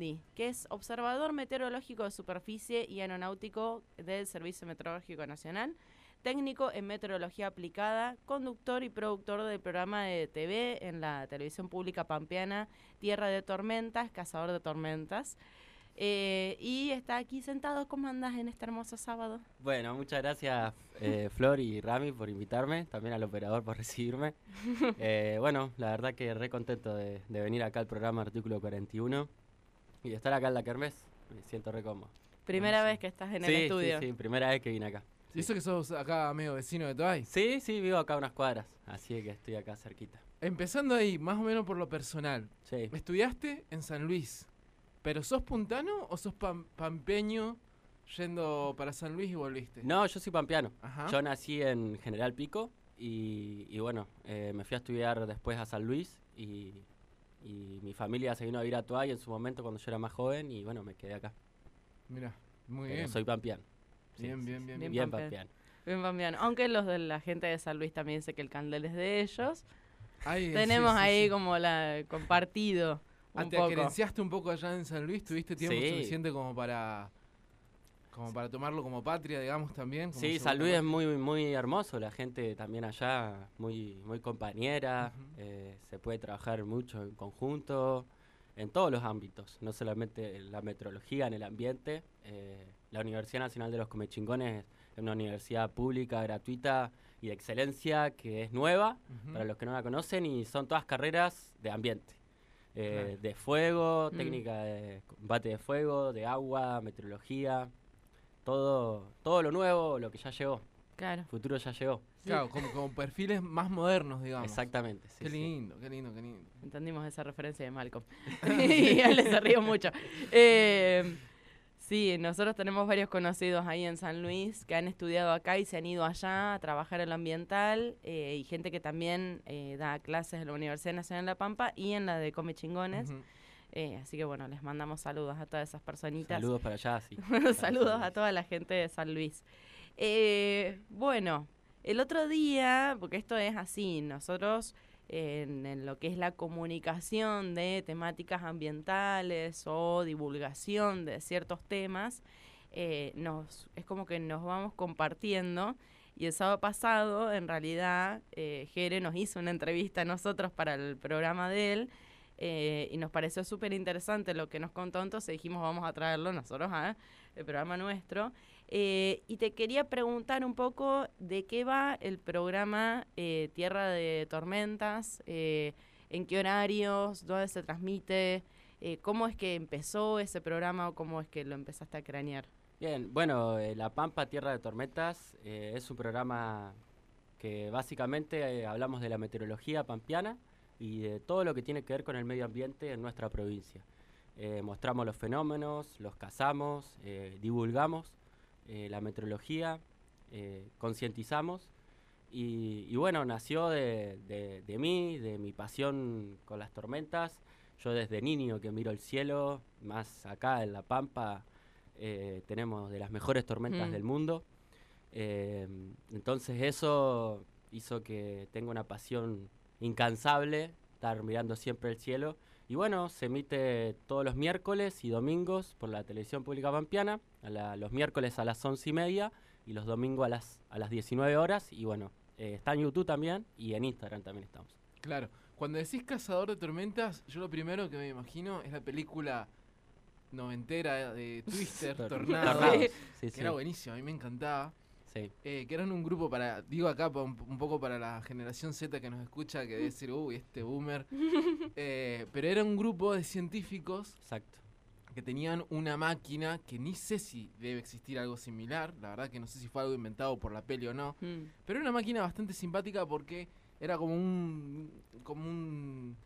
Andy, que es observador meteorológico de superficie y aeronáutico del Servicio Meteorológico Nacional, técnico en meteorología aplicada, conductor y productor del programa de TV en la televisión pública pampeana Tierra de Tormentas, Cazador de Tormentas. Y está aquí sentado. ¿Cómo andás en este hermoso sábado? Bueno, muchas gracias Flor y Rami por invitarme, también al operador por recibirme. Bueno, la verdad que re contento de venir acá al programa Artículo 41 y de estar acá en la Kermés. Me siento re cómodo. Primera vez que estás en el estudio. Sí, primera vez que vine acá. ¿Y eso que sos acá medio vecino de Toay? Sí, vivo acá a unas cuadras, así que estoy acá cerquita. Empezando ahí, más o menos por lo personal. Sí. Estudiaste en San Luis, ¿pero sos puntano o sos pampeño yendo para San Luis y volviste? No, yo soy pampeano. Ajá. Yo nací en General Pico y bueno, me fui a estudiar después a San Luis y mi familia se vino a vivir a Toay en su momento cuando yo era más joven y bueno, me quedé acá. Mirá, muy Pero bien. soy pampeano. Bien. Bien pampeano. Bien pampeano. Aunque los de la gente de San Luis también sé que el candel es de ellos. Ahí, Tenemos sí, ahí sí. como la compartido un ¿Te poco. querenciaste un poco allá en San Luis? ¿Tuviste tiempo Sí. suficiente como para tomarlo como patria, digamos, también? Como Sí, segunda San Luis es patria? muy hermoso, la gente también allá muy compañera, Ujú. se puede trabajar mucho en conjunto, en todos los ámbitos, no solamente en la meteorología, en el ambiente. La Universidad Nacional de los Comechingones es una universidad pública, gratuita y de excelencia que es nueva, Ujú. para los que no la conocen, y son todas carreras de ambiente. Claro. De fuego, Mm. técnica de combate de fuego, de agua, meteorología, todo lo nuevo, lo que ya llegó, Claro. el futuro ya llegó. Claro, como perfiles más modernos, digamos. Exactamente, sí, Qué sí. lindo. Entendimos esa referencia de Malcolm. Y él se rió mucho. Sí, nosotros tenemos varios conocidos ahí en San Luis que han estudiado acá y se han ido allá a trabajar en lo ambiental, y gente que también da clases en la Universidad Nacional de La Pampa y en la de Comechingones. Ujú. Así que bueno, les mandamos saludos a todas esas personitas. Saludos para allá, sí. Saludos a toda la gente de San Luis. Bueno, el otro día, porque esto es así, nosotros en lo que es la comunicación de temáticas ambientales o divulgación de ciertos temas, es como que nos vamos compartiendo. Y el sábado pasado, en realidad, Jere nos hizo una entrevista a nosotros para el programa de él, y nos pareció súper interesante lo que nos contó, entonces dijimos vamos a traerlo nosotros a el programa nuestro. Y te quería preguntar un poco de qué va el programa Tierra de Tormentas, en qué horarios, dónde se transmite, cómo es que empezó ese programa o cómo es que lo empezaste a cranear. Bien, bueno, La Pampa, Tierra de Tormentas, es un programa que básicamente hablamos de la meteorología pampeana y de todo lo que tiene que ver con el medio ambiente en nuestra provincia. Mostramos los fenómenos, los cazamos, divulgamos la meteorología, concientizamos y bueno, nació de mí, de mi pasión con las tormentas. Yo desde niño que miro el cielo, más acá en La Pampa tenemos de las mejores tormentas del mundo. Entonces eso hizo que tenga una pasión incansable, estar mirando siempre el cielo. Y bueno, se emite todos los miércoles y domingos por la televisión pública pampeana, los miércoles a las 11:30 y los domingos a las 19 horas. Y bueno, está en YouTube también y en Instagram también estamos. Claro. Cuando decís Cazador de Tormentas, yo lo primero que me imagino es la película noventera de Twister, Tornado, Tornados, sí, que sí. era buenísimo, a mí me encantaba. Sí. Que eran un grupo digo acá un poco para la generación Z que nos escucha, que debe decir, uy, este boomer. Pero era un grupo de científicos Exacto. que tenían una máquina que ni sé si debe existir algo similar, la verdad que no sé si fue algo inventado por la peli o no, pero era una máquina bastante simpática porque era como un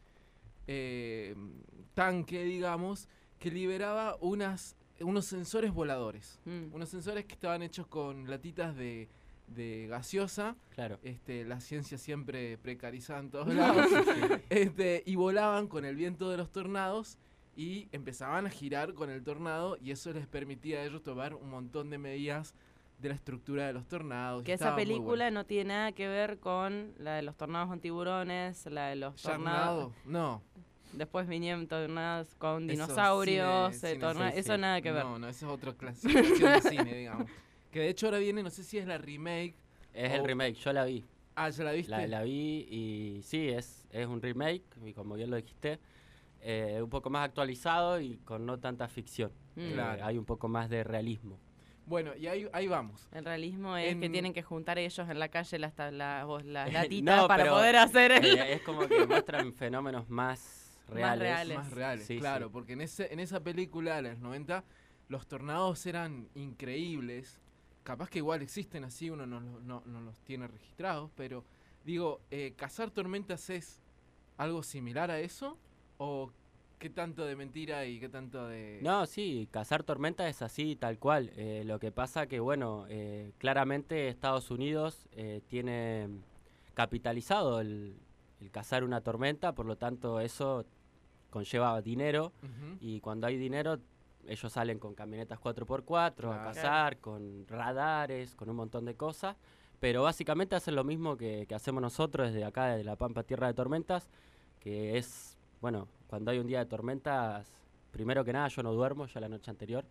tanque, digamos, que liberaba unos sensores voladores. Unos sensores que estaban hechos con latitas de gaseosa. Claro. La ciencia siempre precarizada en todos lados. Y volaban con el viento de los tornados y empezaban a girar con el tornado, y eso les permitía a ellos tomar un montón de medidas de la estructura de los tornados. Que esa película no tiene nada que ver con la de los tornados con tiburones, la de los tornados. No. Después vinieron tornados con Eso, dinosaurios, cine, eso nada que ver. No, eso es otra clasificación de cine, digamos. Que de hecho ahora viene, no sé si es la remake. Es el remake, yo la vi. Ah, ¿ya la viste? La vi y sí, es un remake, y como bien lo dijiste, un poco más actualizado y con no tanta ficción. Claro. Hay un poco más de realismo. Bueno, y ahí vamos. El realismo es que tienen que juntar ellos en la calle las latitas No, para pero, poder hacer es como que muestran fenómenos más reales. Más reales, Sí, claro, sí. porque en esa película de los 90 los tornados eran increíbles. Capaz que igual existen así, uno no los tiene registrados, pero digo, ¿cazar tormentas es algo similar a eso? ¿O qué tanto de mentira y qué tanto de...? No, sí, cazar tormentas es así, tal cual. Lo que pasa que, bueno, claramente Estados Unidos tiene capitalizado el cazar una tormenta, por lo tanto eso conlleva dinero, Ujú. y cuando hay dinero ellos salen con camionetas 4x4 a Claro. cazar, con radares, con un montón de cosas, pero básicamente hacen lo mismo que hacemos nosotros desde acá, de La Pampa, Tierra de Tormentas, que es, bueno, cuando hay un día de tormentas, primero que nada yo no duermo ya la noche anterior,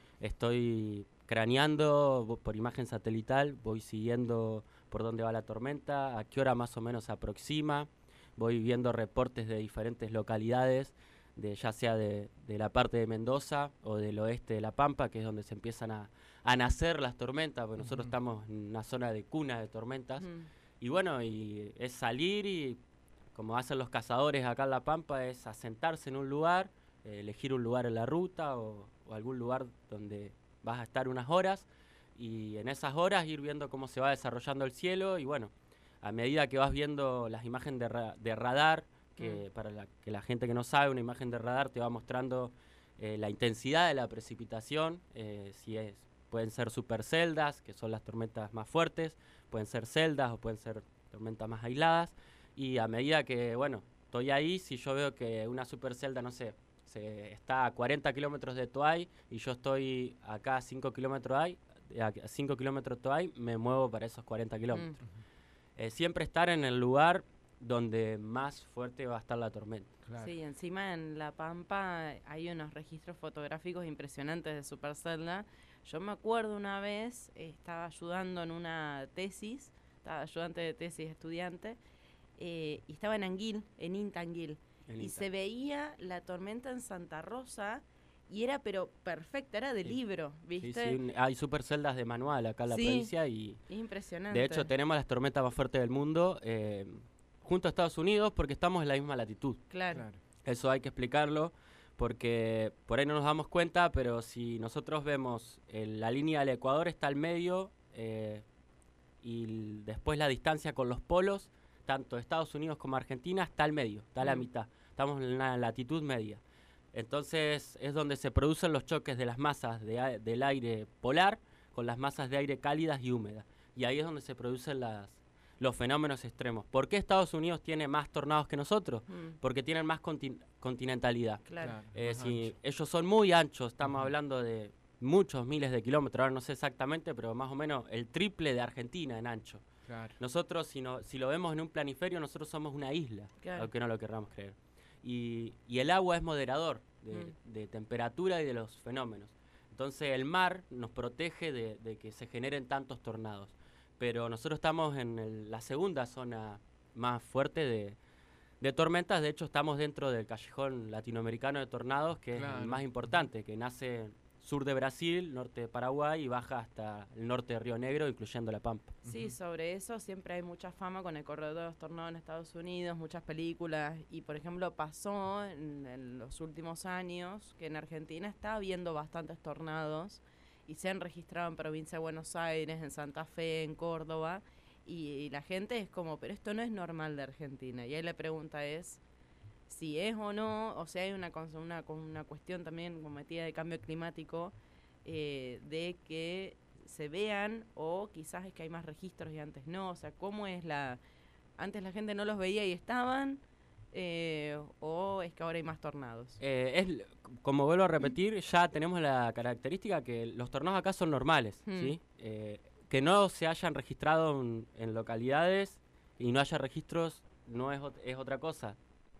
estoy craneando por imagen satelital, voy siguiendo por dónde va la tormenta, a qué hora más o menos se aproxima, voy viendo reportes de diferentes localidades, ya sea de la parte de Mendoza o del oeste de La Pampa, que es donde se empiezan a nacer las tormentas, porque nosotros Ujú. estamos en una zona de cuna de tormentas. Mm. Y bueno, y es salir y, como hacen los cazadores acá en La Pampa, es asentarse en un lugar, elegir un lugar en la ruta o algún lugar donde vas a estar unas horas, y en esas horas ir viendo cómo se va desarrollando el cielo. Y bueno, a medida que vas viendo las imágenes de radar, que que la gente que no sabe, una imagen de radar te va mostrando la intensidad de la precipitación, pueden ser superceldas, que son las tormentas más fuertes, pueden ser celdas o pueden ser tormentas más aisladas, y a medida que, bueno, estoy ahí, si yo veo que una supercelda, no sé, está a 40 kilómetros de Toay y yo estoy acá a 5 kilómetros de Toay, me muevo para esos 40 kilómetros. Siempre estar en el lugar donde más fuerte va a estar la tormenta. Claro. Sí, encima en La Pampa hay unos registros fotográficos impresionantes de supercelda. Yo me acuerdo una vez, estaba ayudando en una tesis, estaba ayudante de tesis estudiante, y estaba en Anguil, en INTA Anguil, y se veía la tormenta en Santa Rosa, y era pero perfecta, era de Sí. libro, ¿viste? Sí, sí, hay superceldas de manual acá en la Sí. provincia, y Es impresionante. de hecho tenemos las tormentas más fuertes del mundo junto a Estados Unidos, porque estamos en la misma latitud. Claro. Claro. Eso hay que explicarlo, porque por ahí no nos damos cuenta, pero si nosotros vemos la línea del Ecuador está al medio, y después la distancia con los polos, tanto Estados Unidos como Argentina, está al medio, está a la mitad. Estamos en una latitud media. Entonces es donde se producen los choques de las masas del aire polar con las masas de aire cálidas y húmedas. Y ahí es donde se producen los fenómenos extremos. ¿Por qué Estados Unidos tiene más tornados que nosotros? Porque tienen más continentalidad. Claro. Más Si ancho. ellos son muy anchos, estamos Ujú. hablando de muchos miles de kilómetros, ahora no sé exactamente, pero más o menos el triple de Argentina en ancho. Claro. Nosotros, si lo vemos en un planiferio, nosotros somos una isla, Claro. aunque no lo querramos creer. Y el agua es moderador de temperatura y de los fenómenos. Entonces el mar nos protege de que se generen tantos tornados. Pero nosotros estamos en la segunda zona más fuerte de tormentas. De hecho, estamos dentro del callejón latinoamericano de tornados, que es Claro. el más importante, que nace sur de Brasil, norte de Paraguay y baja hasta el norte de Río Negro, incluyendo La Pampa. Sí, Ujú. sobre eso siempre hay mucha fama con el corredor de los tornados en Estados Unidos, muchas películas, y por ejemplo pasó en los últimos años que en Argentina está habiendo bastantes tornados y se han registrado en provincia de Buenos Aires, en Santa Fe, en Córdoba, y la gente es como, pero esto no es normal de Argentina. Y ahí la pregunta es si es o no, o sea, hay una cuestión también como metida de cambio climático, de que se vean, o quizás es que hay más registros y antes no, o sea, ¿cómo es antes la gente no los veía y estaban, o es que ahora hay más tornados? Como vuelvo a repetir, ya tenemos la característica que los tornados acá son normales, ¿sí? Que no se hayan registrado en localidades y no haya registros es otra cosa.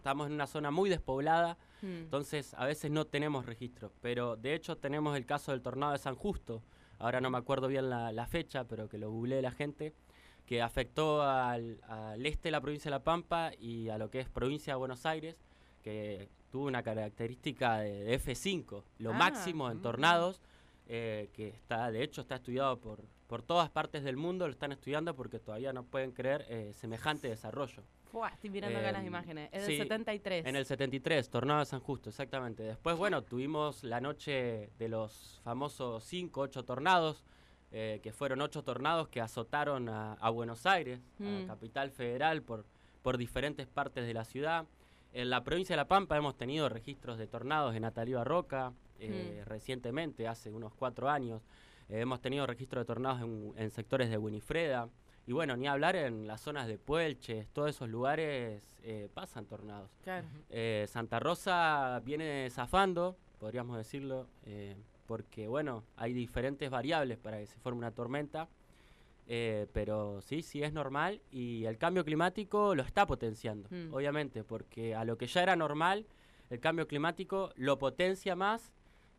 estamos en una zona muy despoblada, Mm. entonces a veces no tenemos registros, pero de hecho tenemos el caso del tornado de San Justo, ahora no me acuerdo bien la fecha, pero que lo googleé la gente, que afectó al este de la provincia de La Pampa y a lo que es provincia de Buenos Aires, que tuvo una característica de F5, lo máximo en tornados, que de hecho está estudiado por todas partes del mundo, lo están estudiando porque todavía no pueden creer semejante desarrollo. Fua, estoy mirando acá las imágenes. Es del Sí, 73. En el 73, tornado de San Justo, exactamente. Después, bueno, tuvimos la noche de los famosos 5, 8 tornados, que fueron 8 tornados que azotaron a Buenos Aires, a la capital federal, por diferentes partes de la ciudad. En la provincia de La Pampa hemos tenido registros de tornados en Natalí Barroca, recientemente, hace unos 4 años. Hemos tenido registros de tornados en sectores de Winifreda. Y bueno, ni hablar en las zonas de Puelches, todos esos lugares pasan tornados. Claro. Santa Rosa viene zafando, podríamos decirlo, porque bueno, hay diferentes variables para que se forme una tormenta, pero sí es normal y el cambio climático lo está potenciando, obviamente, porque a lo que ya era normal, el cambio climático lo potencia más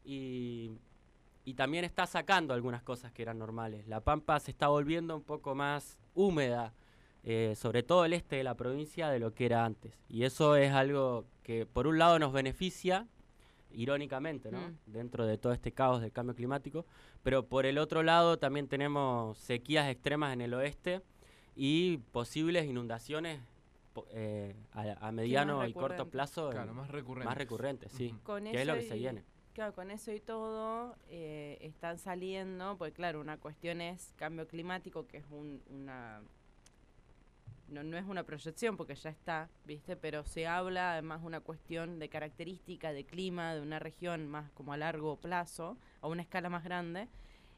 y también está sacando algunas cosas que eran normales. La Pampa se está volviendo un poco más húmeda, sobre todo el este de la provincia, de lo que era antes. Y eso es algo que por un lado nos beneficia, irónicamente, ¿no? Dentro de todo este caos del cambio climático, pero por el otro lado también tenemos sequías extremas en el oeste y posibles inundaciones a mediano y corto plazo. Claro, más recurrentes, sí. Con Que es lo que eso se viene. Claro, con eso y todo están saliendo, pues claro, una cuestión es cambio climático, que es una... No es una proyección porque ya está, ¿viste? Pero se habla además una cuestión de característica, de clima, de una región más como a largo plazo, a una escala más grande.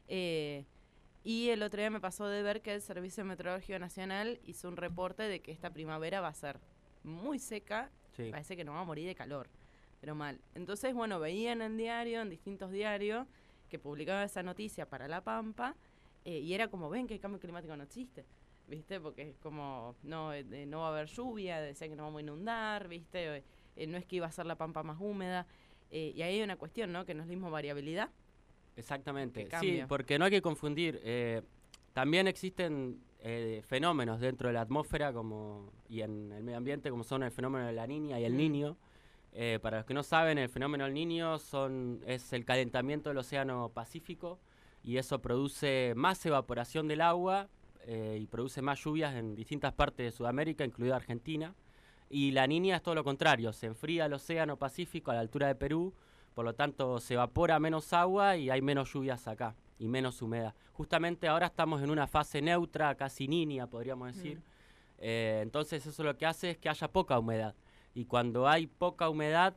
Y el otro día me pasó de ver que el Servicio Meteorológico Nacional hizo un reporte de que esta primavera va a ser muy seca, parece que nos va a morir de calor. Pero mal. Entonces, bueno, veía en el diario, en distintos diarios, que publicaba esa noticia para La Pampa, y era como, ven que el cambio climático no existe, ¿viste? Porque es como, no va a haber lluvia, decían que no vamos a inundar, ¿viste? No es que iba a ser La Pampa más húmeda, y ahí hay una cuestión, ¿no? Que no es la misma variabilidad. Exactamente, sí, porque no hay que confundir, también existen fenómenos dentro de la atmósfera y en el medio ambiente, como son el fenómeno de la Niña y el Niño. Para los que no saben, el fenómeno del Niño es el calentamiento del océano Pacífico y eso produce más evaporación del agua y produce más lluvias en distintas partes de Sudamérica, incluida Argentina. Y la Niña es todo lo contrario, se enfría el océano Pacífico a la altura de Perú, por lo tanto se evapora menos agua y hay menos lluvias acá y menos humedad. Justamente ahora estamos en una fase neutra, casi Niña podríamos decir, entonces eso lo que hace es que haya poca humedad. Y cuando hay poca humedad,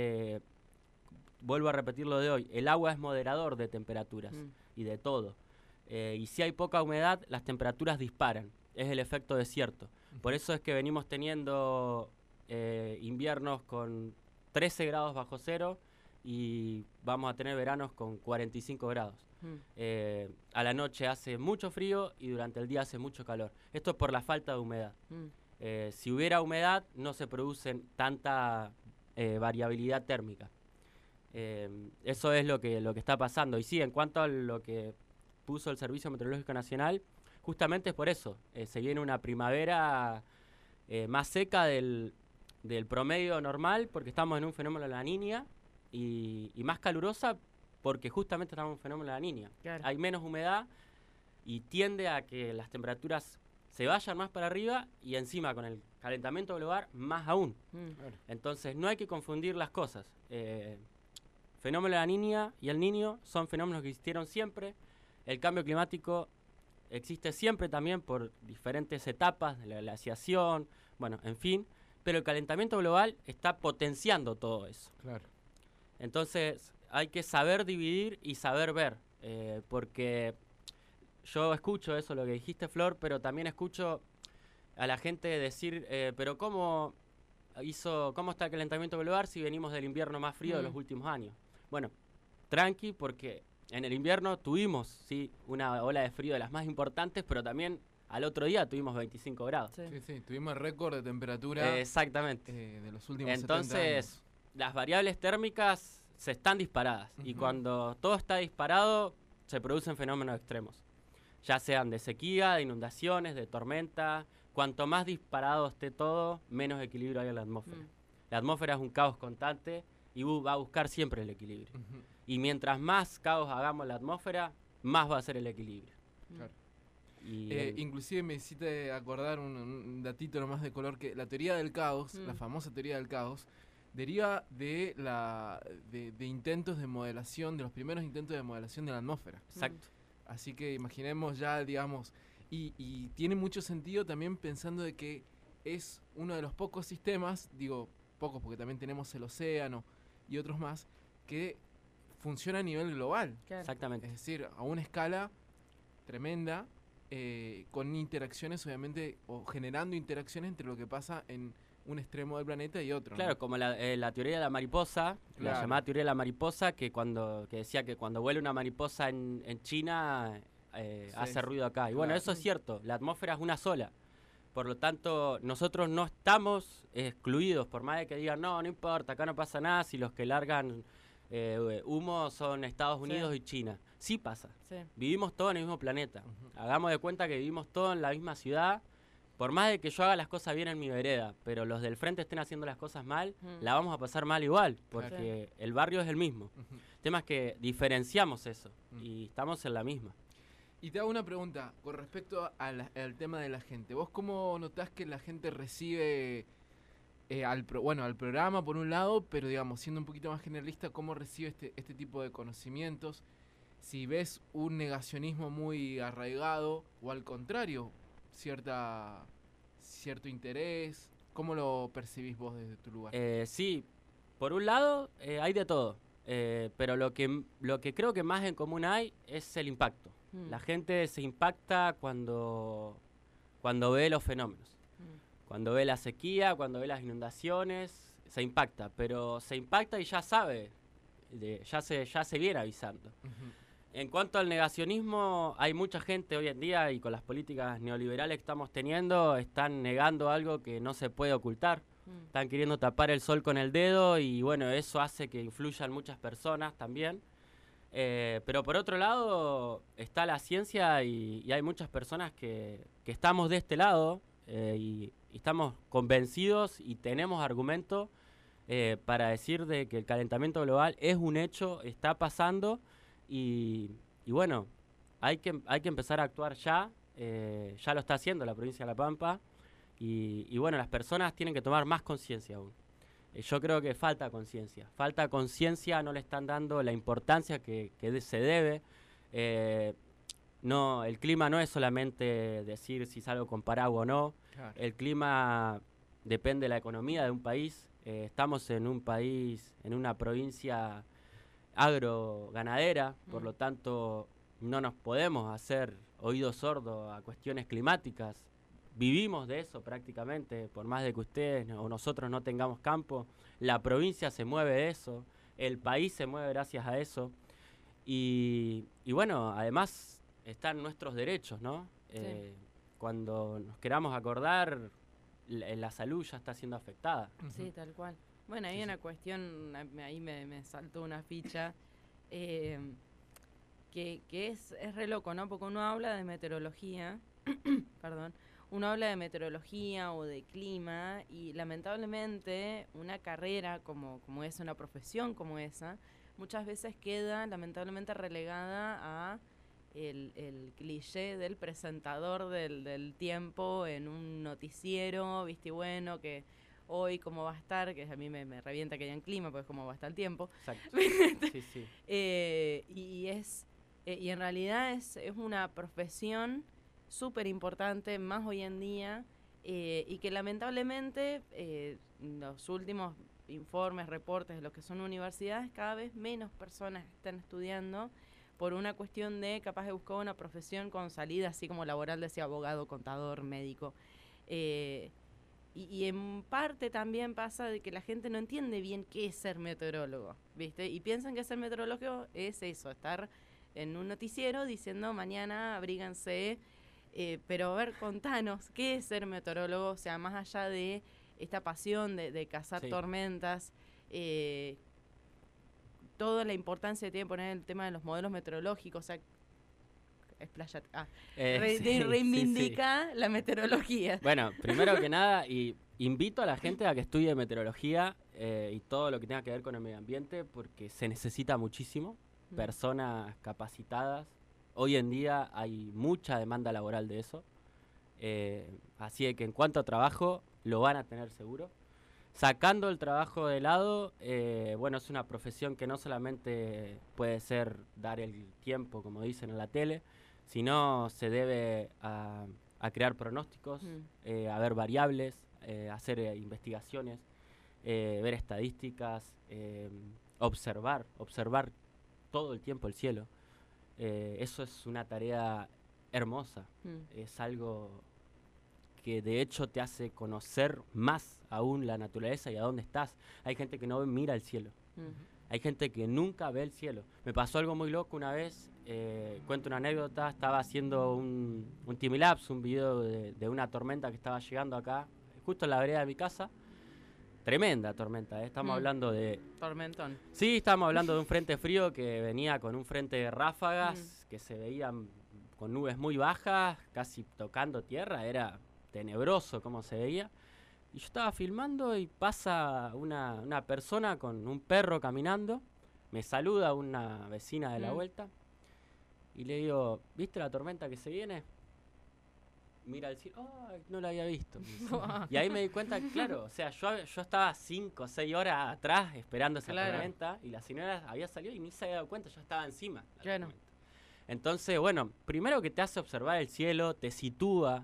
vuelvo a repetir lo de hoy, el agua es moderador de temperaturas y de todo. Y si hay poca humedad, las temperaturas disparan. Es el efecto desierto. Por eso es que venimos teniendo inviernos con 13 grados bajo cero y vamos a tener veranos con 45 grados. A la noche hace mucho frío y durante el día hace mucho calor. Esto es por la falta de humedad. Si hubiera humedad, no se produce tanta variabilidad térmica. Eso es lo que está pasando. Y sí, en cuanto a lo que puso el Servicio Meteorológico Nacional, justamente es por eso. Se viene una primavera más seca del promedio normal, porque estamos en un fenómeno de la Niña, y más calurosa porque justamente estamos en un fenómeno de la Niña. Claro. Hay menos humedad y tiende a que las temperaturas se vayan más para arriba y encima con el calentamiento global más aún. Entonces no hay que confundir las cosas. Fenómeno de la Niña y el Niño son fenómenos que existieron siempre. El cambio climático existe siempre también por diferentes etapas de la glaciación, bueno, en fin, pero el calentamiento global está potenciando todo eso. Claro. Entonces hay que saber dividir y saber ver, porque yo escucho eso, lo que dijiste, Flor, pero también escucho a la gente decir, pero ¿cómo está el calentamiento global si venimos del invierno más frío de los últimos años? Bueno, tranqui, porque en el invierno tuvimos, sí, una ola de frío de las más importantes, pero también al otro día tuvimos 25 grados. Sí. Sí, sí, tuvimos el récord de temperatura Exactamente. de los últimos 70 años. Entonces, las variables térmicas se están disparadas. Y Ujú. cuando todo está disparado, se producen fenómenos extremos. Ya sean de sequía, de inundaciones, de tormenta. Cuanto más disparado esté todo, menos equilibrio hay en la atmósfera. Mm. La atmósfera es un caos constante y va a buscar siempre el equilibrio. Ujú. Y mientras más caos hagamos en la atmósfera, más va a ser el equilibrio. Claro. Y Inclusive me hiciste acordar un datito nomás de color, que la teoría del caos, la famosa teoría del caos, deriva de de intentos de modelación, de los primeros intentos de modelación de la atmósfera. exacto. Así que imaginemos ya, digamos, y tiene mucho sentido también pensando de que es uno de los pocos sistemas, digo pocos porque también tenemos el océano y otros más, que funciona a nivel global. Claro. Exactamente. Es decir, a una escala tremenda, con interacciones obviamente, o generando interacciones entre lo que pasa en un extremo del planeta y otro. Claro, ¿no? como la teoría de la mariposa, la Claro. llamada teoría de la mariposa, que decía que cuando vuela una mariposa en China hace ruido acá. Y bueno, Claro. eso es cierto, la atmósfera es una sola. Por lo tanto, nosotros no estamos excluidos, por más de que digan, no importa, acá no pasa nada, si los que largan humo son Estados Unidos y China. Sí pasa, Sí. vivimos todos en el mismo planeta. Ujú. Hagamos de cuenta que vivimos todos en la misma ciudad. Por más de que yo haga las cosas bien en mi vereda, pero los del frente estén haciendo las cosas mal, la vamos a pasar mal igual, porque el barrio es el mismo. Ujú. El tema es que diferenciamos eso Mm. y estamos en la misma. Y te hago una pregunta con respecto al tema de la gente. ¿Vos cómo notás que la gente recibe al programa por un lado, pero digamos, siendo un poquito más generalista, cómo recibe este tipo de conocimientos? Si ves un negacionismo muy arraigado o al contrario, cierto interés, ¿cómo lo percibís vos desde tu lugar? Sí, por un lado hay de todo, pero lo que creo que más en común hay es el impacto. Mm. La gente se impacta cuando ve los fenómenos. Mm. Cuando ve la sequía, cuando ve las inundaciones, se impacta, pero se impacta y ya sabe, ya se viene avisando. Ujú. En cuanto al negacionismo, hay mucha gente hoy en día y con las políticas neoliberales que estamos teniendo, están negando algo que no se puede ocultar. Mm. Están queriendo tapar el sol con el dedo y bueno, eso hace que influyan muchas personas también. Pero por otro lado está la ciencia y hay muchas personas que estamos de este lado y estamos convencidos y tenemos argumentos para decir de que el calentamiento global es un hecho, está pasando y bueno, hay que empezar a actuar ya. Ya lo está haciendo la provincia de La Pampa y bueno, las personas tienen que tomar más conciencia aún. Yo creo que falta conciencia, no le están dando la importancia que se debe. No, el clima no es solamente decir si salgo con paraguas o no. Claro. El clima depende de la economía de un país. Estamos en un país, en una provincia agroganadera, por lo tanto no nos podemos hacer oídos sordos a cuestiones climáticas. Vivimos de eso prácticamente, por más de que ustedes o nosotros no tengamos campo, la provincia se mueve de eso, el país se mueve gracias a eso. Y bueno, además están nuestros derechos, ¿no? Sí. Cuando nos queramos acordar, la salud ya está siendo afectada. Sí, tal cual. Bueno, hay Sí, una cuestión, ahí me saltó una ficha, que es re loco, ¿no? Porque uno habla de meteorología, perdón, uno habla de meteorología o de clima y lamentablemente una carrera como es una profesión como esa, muchas veces queda lamentablemente relegada a el cliché del presentador del tiempo en un noticiero, viste, y bueno, que hoy cómo va a estar, que a mí me revienta que haya en clima, pues cómo va a estar el tiempo. Exacto. Sí, sí. Y en realidad es una profesión súper importante, más hoy en día, y que lamentablemente los últimos informes, reportes de lo que son universidades, cada vez menos personas están estudiando por una cuestión de capaz de buscar una profesión con salida así como laboral, decía abogado, contador, médico. Y en parte también pasa de que la gente no entiende bien qué es ser meteorólogo, ¿viste? Y piensan que ser meteorólogo es eso, estar en un noticiero diciendo mañana abríganse Pero a ver, contanos, ¿qué es ser meteorólogo? O sea, más allá de esta pasión de cazar Sí. tormentas, toda la importancia que tiene poner el tema de los modelos meteorológicos, o sea, explayate, Sí. reivindica la meteorología. Bueno, primero que nada, invito a la gente a que estudie meteorología y todo lo que tenga que ver con el medio ambiente, porque se necesita muchísimo, personas capacitadas. Hoy en día hay mucha demanda laboral de eso, así de que en cuanto a trabajo, lo van a tener seguro. Sacando el trabajo de lado, bueno, es una profesión que no solamente puede ser dar el tiempo, como dicen en la tele, sino se debe a crear pronósticos, a ver variables, hacer investigaciones, ver estadísticas, observar todo el tiempo el cielo. Eso es una tarea hermosa, es algo que de hecho te hace conocer más aún la naturaleza y a dónde estás. Hay gente que no mira el cielo. Hay gente que nunca ve el cielo. Me pasó algo muy loco una vez, cuento una anécdota, estaba haciendo un timelapse, un video de una tormenta que estaba llegando acá, justo en la vereda de mi casa. Tremenda tormenta, estamos hablando de... Tormentón. Sí, estamos hablando de un frente frío que venía con un frente de ráfagas, que se veían con nubes muy bajas, casi tocando tierra, era tenebroso como se veía. Y yo estaba filmando y pasa una persona con un perro caminando, me saluda una vecina de la vuelta y le digo, ¿viste la tormenta que se viene? Mira el cielo, ¡ay, no la había visto! Y ahí me di cuenta que, claro, o sea, yo estaba 5 o 6 horas atrás esperando esa tormenta y la señora había salido y ni se había dado cuenta, yo estaba encima. Entonces, bueno, primero que te hace observar el cielo, te sitúa,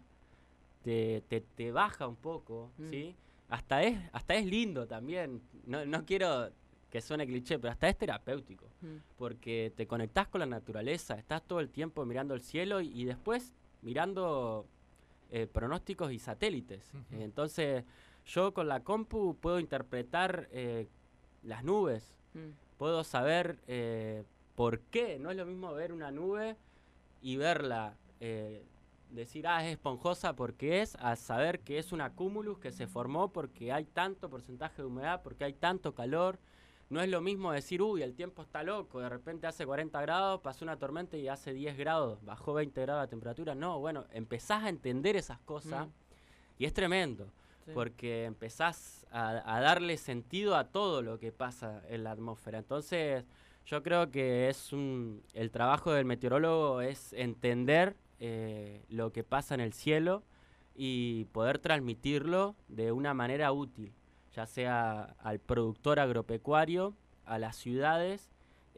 te baja un poco, ¿sí? Hasta es lindo también, no quiero que suene cliché, pero hasta es terapéutico, porque te conectás con la naturaleza, estás todo el tiempo mirando el cielo y después mirando pronósticos y satélites. Entonces, yo con la compu puedo interpretar las nubes, puedo saber por qué. No es lo mismo ver una nube y verla... decir, es esponjosa porque a saber que es una cúmulus que se formó porque hay tanto porcentaje de humedad, porque hay tanto calor. No es lo mismo decir, uy, el tiempo está loco, de repente hace 40 grados, pasó una tormenta y hace 10 grados, bajó 20 grados la temperatura. No, bueno, empezás a entender esas cosas y es tremendo, porque empezás a darle sentido a todo lo que pasa en la atmósfera. Entonces, yo creo que el trabajo del meteorólogo es entender lo que pasa en el cielo y poder transmitirlo de una manera útil, ya sea al productor agropecuario, a las ciudades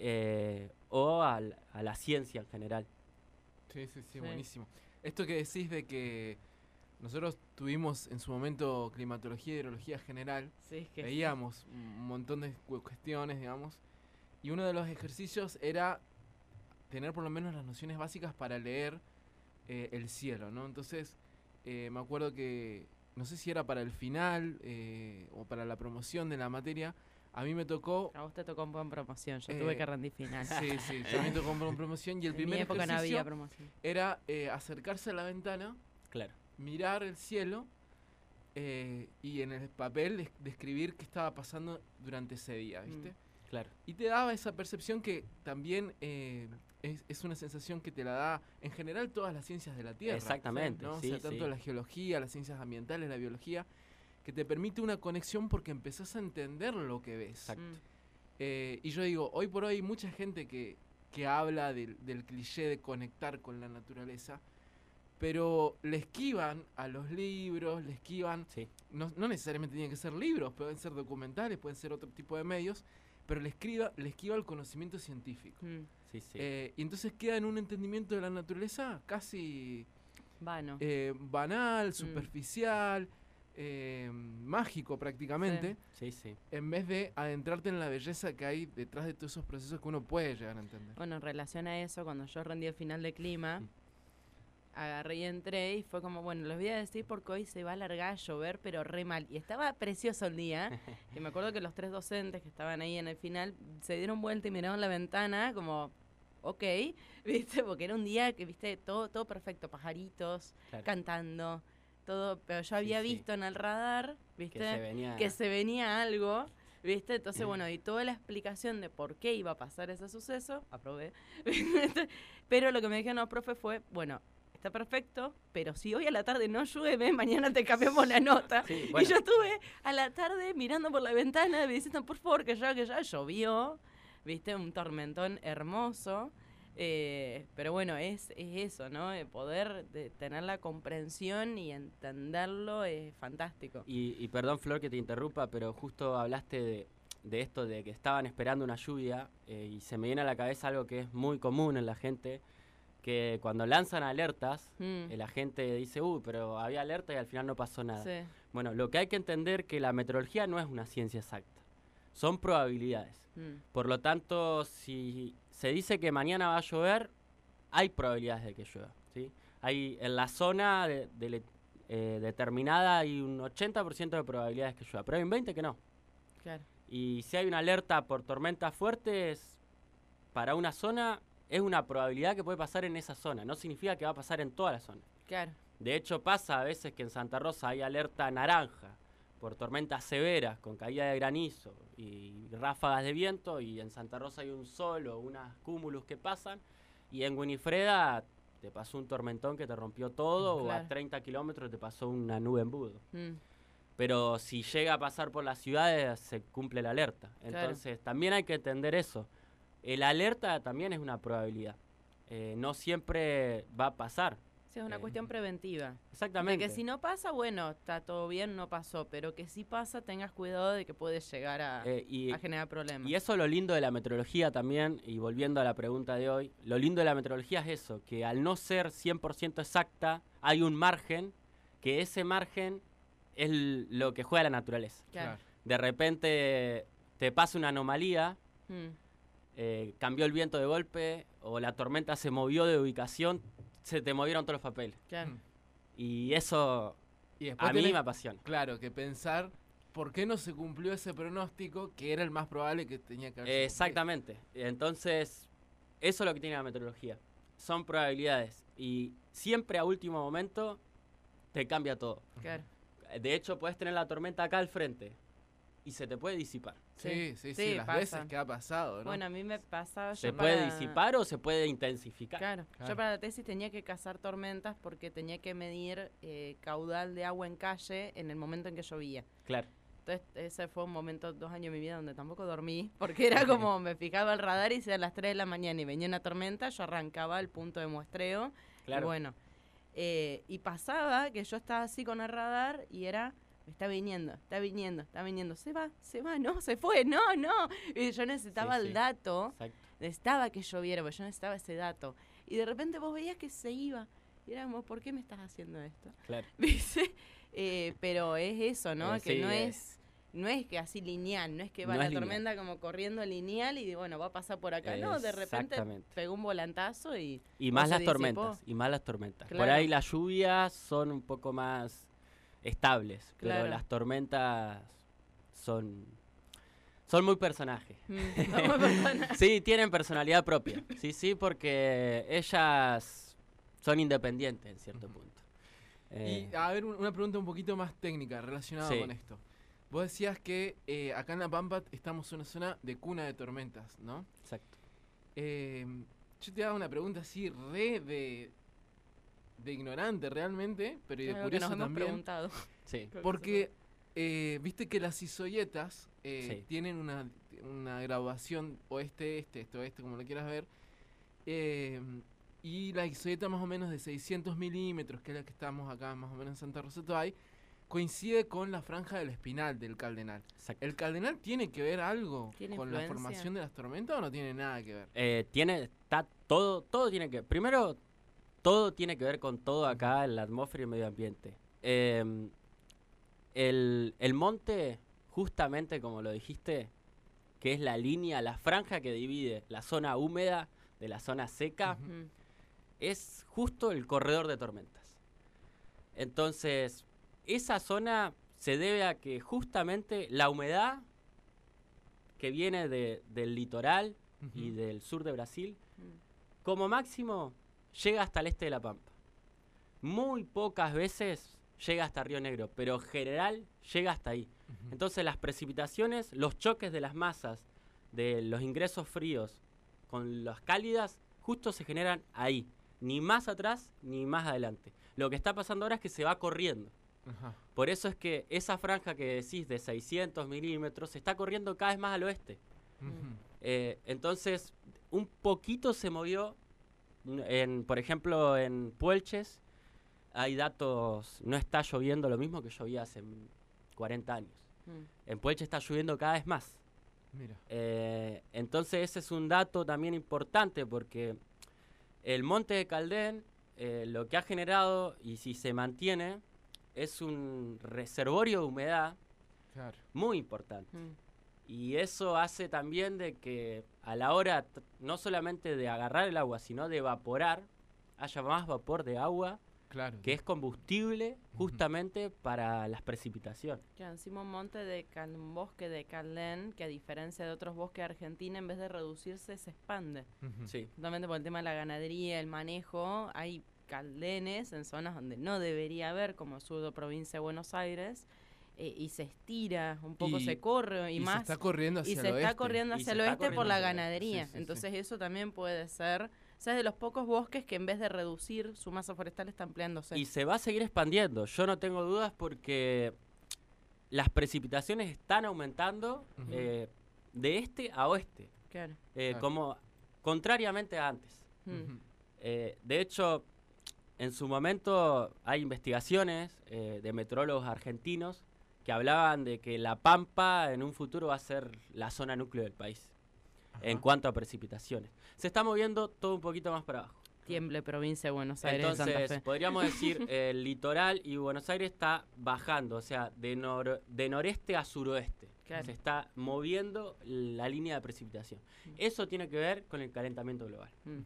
o a la ciencia en general. Sí, buenísimo. Esto que decís de que nosotros tuvimos en su momento climatología y hidrología general, veíamos un montón de cuestiones, digamos, y uno de los ejercicios era tener por lo menos las nociones básicas para leer el cielo, ¿no? Entonces, me acuerdo que, no sé si era para el final o para la promoción de la materia, a mí me tocó... A vos te tocó en promoción, yo tuve que rendir final. Sí, a mí me tocó en promoción y el primer época no ejercicio había promoción. Era acercarse a la ventana, mirar el cielo y en el papel describir qué estaba pasando durante ese día, ¿viste? Claro. Y te daba esa percepción que también es una sensación que te la da en general todas las ciencias de la Tierra. Exactamente. ¿no? O sea, tanto la geología, las ciencias ambientales, la biología, que te permite una conexión porque empezás a entender lo que ves. Exacto. Y yo digo, hoy por hoy hay mucha gente que habla del cliché de conectar con la naturaleza, pero le esquivan a los libros, le esquivan... No necesariamente tienen que ser libros, pueden ser documentales, pueden ser otro tipo de medios, pero le esquiva el conocimiento científico. Y entonces queda en un entendimiento de la naturaleza casi banal, superficial, mágico prácticamente, en vez de adentrarte en la belleza que hay detrás de todos esos procesos que uno puede llegar a entender. Bueno, en relación a eso, cuando yo rendí el final de clima, agarré y entré y fue como, bueno, les voy a decir porque hoy se va a alargar a llover, pero re mal. Y estaba precioso el día. Y me acuerdo que los 3 docentes que estaban ahí en el final se dieron vuelta y miraron la ventana como, ok, ¿viste? Porque era un día que, ¿viste? Todo perfecto, pajaritos, Claro. cantando, todo. Pero yo había sí. visto en el radar, ¿viste? Que se venía... algo, ¿viste? Entonces, bueno, y toda la explicación de por qué iba a pasar ese suceso, aprobé. Pero lo que me dijeron los profes fue, bueno, está perfecto, pero si hoy a la tarde no llueve, mañana te cambiamos la nota. Sí, Y bueno. yo estuve a la tarde mirando por la ventana, me diciendo, por favor, que ya llovió, ¿viste? Un tormentón hermoso. Pero bueno, es eso, ¿no? Poder tener la comprensión y entenderlo es fantástico. Y perdón, Flor, que te interrumpa, pero justo hablaste de esto, de que estaban esperando una lluvia, y se me viene a la cabeza algo que es muy común en la gente, que cuando lanzan alertas, la gente dice, pero había alerta y al final no pasó nada. Sí. Bueno, lo que hay que entender que la meteorología no es una ciencia exacta, son probabilidades. Por lo tanto, si se dice que mañana va a llover, hay probabilidades de que llueva, ¿sí? Hay en la zona determinada hay un 80% de probabilidades que llueva, pero hay un 20% que no. Claro. Y si hay una alerta por tormentas fuertes para una zona, es una probabilidad que puede pasar en esa zona, no significa que va a pasar en toda la zona. Claro. De hecho, pasa a veces que en Santa Rosa hay alerta naranja por tormentas severas con caída de granizo y ráfagas de viento, y en Santa Rosa hay un sol o unas cúmulos que pasan, y en Winifreda te pasó un tormentón que te rompió todo, o Claro. a 30 kilómetros te pasó una nube embudo. Mm. Pero si llega a pasar por las ciudades, se cumple la alerta. Entonces, también hay que entender eso. El alerta también es una probabilidad. No siempre va a pasar. Sí, es una cuestión preventiva. Exactamente. De que si no pasa, bueno, está todo bien, no pasó. Pero que si pasa, tengas cuidado de que puede llegar a generar problemas. Y eso es lo lindo de la meteorología también, y volviendo a la pregunta de hoy, lo lindo de la meteorología es eso, que al no ser 100% exacta, hay un margen, que ese margen es lo que juega la naturaleza. Claro. De repente te pasa una anomalía, cambió el viento de golpe, o la tormenta se movió de ubicación, se te movieron todos los papeles. Claro. Y eso Y después a mí tenés, me apasiona. claro, que pensar por qué no se cumplió ese pronóstico que era el más probable que tenía que haber. Exactamente. Entonces, eso es lo que tiene la meteorología. Son probabilidades. Y siempre a último momento te cambia todo. Claro. De hecho, puedes tener la tormenta acá al frente y se te puede disipar. Sí, Sí, las pasa. veces que ha pasado, ¿no? Bueno, a mí me pasaba... Se puede disipar o se puede intensificar. Claro. Claro. Yo para la tesis tenía que cazar tormentas porque tenía que medir caudal de agua en calle en el momento en que llovía. Claro. Entonces ese fue un momento, 2 años de mi vida donde tampoco dormí, porque era como me fijaba el radar y si a las 3 de la mañana y venía una tormenta, yo arrancaba el punto de muestreo. Claro. Y bueno, y pasaba que yo estaba así con el radar y era... Está viniendo, se va, no, se fue, no. Y yo necesitaba Sí, el dato, Exacto. necesitaba que lloviera, porque yo necesitaba ese dato. Y de repente vos veías que se iba. Y era como, ¿por qué me estás haciendo esto? Claro. ¿Viste? Pero es eso, ¿no? Que Sí, no es que así lineal, no es que va No la es lineal. tormenta como corriendo lineal y bueno, va a pasar por acá. No, de repente Exactamente. pegó un volantazo y... Y más se las disipó. tormentas. Y más las tormentas. Por Claro. ahí las lluvias son un poco más estables, pero Claro. las tormentas son muy personajes. Vamos a Sí, tienen personalidad propia. Sí, porque ellas son independientes en cierto punto. Y a ver, una pregunta un poquito más técnica relacionada Sí. con esto. Vos decías que acá en La Pampa estamos en una zona de cuna de tormentas, ¿no? Exacto. Yo te hago una pregunta así de ignorante realmente, pero y de Algo que curioso nos hemos también. preguntado. Sí. Porque viste que las isoyetas Sí. tienen una graduación oeste, como lo quieras ver. Y la isoyeta más o menos de 600 milímetros, que es la que estamos acá más o menos en Santa Rosa Toay, coincide con la franja del espinal del Cardenal. Exacto. ¿El Cardenal tiene que ver algo ¿Tiene con la influencia? formación de las tormentas o no tiene nada que ver? Todo tiene que... Primero, todo tiene que ver con todo acá en la atmósfera y el medio ambiente. El monte, justamente como lo dijiste, que es la línea, la franja que divide la zona húmeda de la zona seca, Ujú. es justo el corredor de tormentas. Entonces, esa zona se debe a que justamente la humedad que viene del litoral y Ujú. del sur de Brasil como máximo llega hasta el este de La Pampa. Muy pocas veces llega hasta Río Negro, pero en general llega hasta ahí. Entonces las precipitaciones, los choques de las masas, de los ingresos fríos con las cálidas, justo se generan ahí. Ni más atrás, ni más adelante. Lo que está pasando ahora es que se va corriendo. Ajá. Por eso es que esa franja que decís de 600 milímetros se está corriendo cada vez más al oeste. Entonces, un poquito se movió. Por ejemplo, en Puelches hay datos, no está lloviendo lo mismo que llovía hace 40 años. En Puelches está lloviendo cada vez más. Mira. Entonces ese es un dato también importante porque el monte de Caldén lo que ha generado, y si se mantiene, es un reservorio de humedad Claro. muy importante. Y eso hace también de que a la hora no solamente de agarrar el agua, sino de evaporar, haya más vapor de agua, Claro. que es combustible justamente para las precipitaciones. Claro, encima un monte de un bosque de Caldén, que a diferencia de otros bosques de Argentina, en vez de reducirse, se expande. Sí. Justamente por el tema de la ganadería, el manejo, hay caldenes en zonas donde no debería haber, como sur de provincia de Buenos Aires, y se estira un poco, Y- se corre y se más. está corriendo hacia Y el se está oeste. corriendo Y hacia se el está oeste por corriendo la hacia el oeste. ganadería. Sí, sí, Entonces eso también puede ser, o sea, es de los pocos bosques que en vez de reducir su masa forestal está ampliándose. Y se va a seguir expandiendo, yo no tengo dudas porque las precipitaciones están aumentando Ujú. de este a oeste, Claro. Claro. como contrariamente a antes. Ujú. De hecho, en su momento hay investigaciones de meteorólogos argentinos que hablaban de que La Pampa en un futuro va a ser la zona núcleo del país en Ajá. cuanto a precipitaciones. Se está moviendo todo un poquito más para abajo. Tiemble, provincia de Buenos Aires, de Santa Entonces, Fe. podríamos decir, el litoral y Buenos Aires está bajando, o sea, de noreste a suroeste. Claro. Se está moviendo la línea de precipitación. Eso tiene que ver con el calentamiento global. Mm.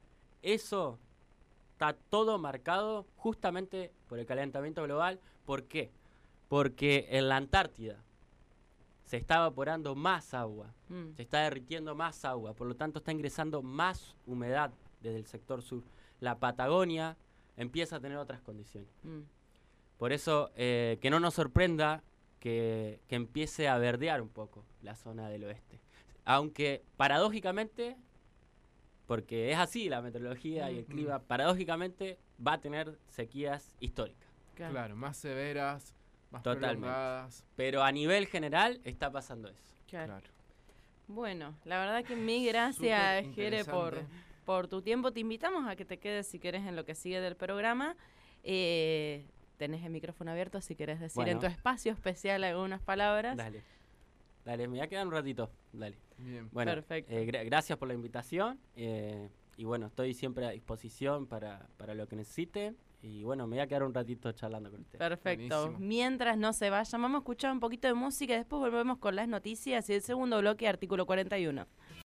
Eso está todo marcado justamente por el calentamiento global. ¿Por qué? Porque en la Antártida se está evaporando más agua, Mm. se está derritiendo más agua, por lo tanto está ingresando más humedad desde el sector sur. La Patagonia empieza a tener otras condiciones. Mm. Por eso, que no nos sorprenda que empiece a verdear un poco la zona del oeste. Aunque paradójicamente, porque es así la meteorología y el Ujú. clima, paradójicamente va a tener sequías históricas. Claro. Claro, más severas, más Totalmente. prolongadas. Pero a nivel general está pasando eso. Claro. Claro. Bueno, la verdad que mil gracias, Súper Jere, interesante. por tu tiempo. Te invitamos a que te quedes si querés en lo que sigue del programa. Tenés el micrófono abierto si querés decir en Bueno. tu espacio especial algunas palabras. Dale. Dale, me voy a quedar un ratito. Dale. Bien. Bueno, Perfecto. Gracias por la invitación. Y bueno, estoy siempre a disposición para lo que necesiten. Y bueno, me voy a quedar un ratito charlando con ustedes. Perfecto. Buenísimo. Mientras no se vayan, vamos a escuchar un poquito de música y después volvemos con las noticias y el segundo bloque, artículo 41.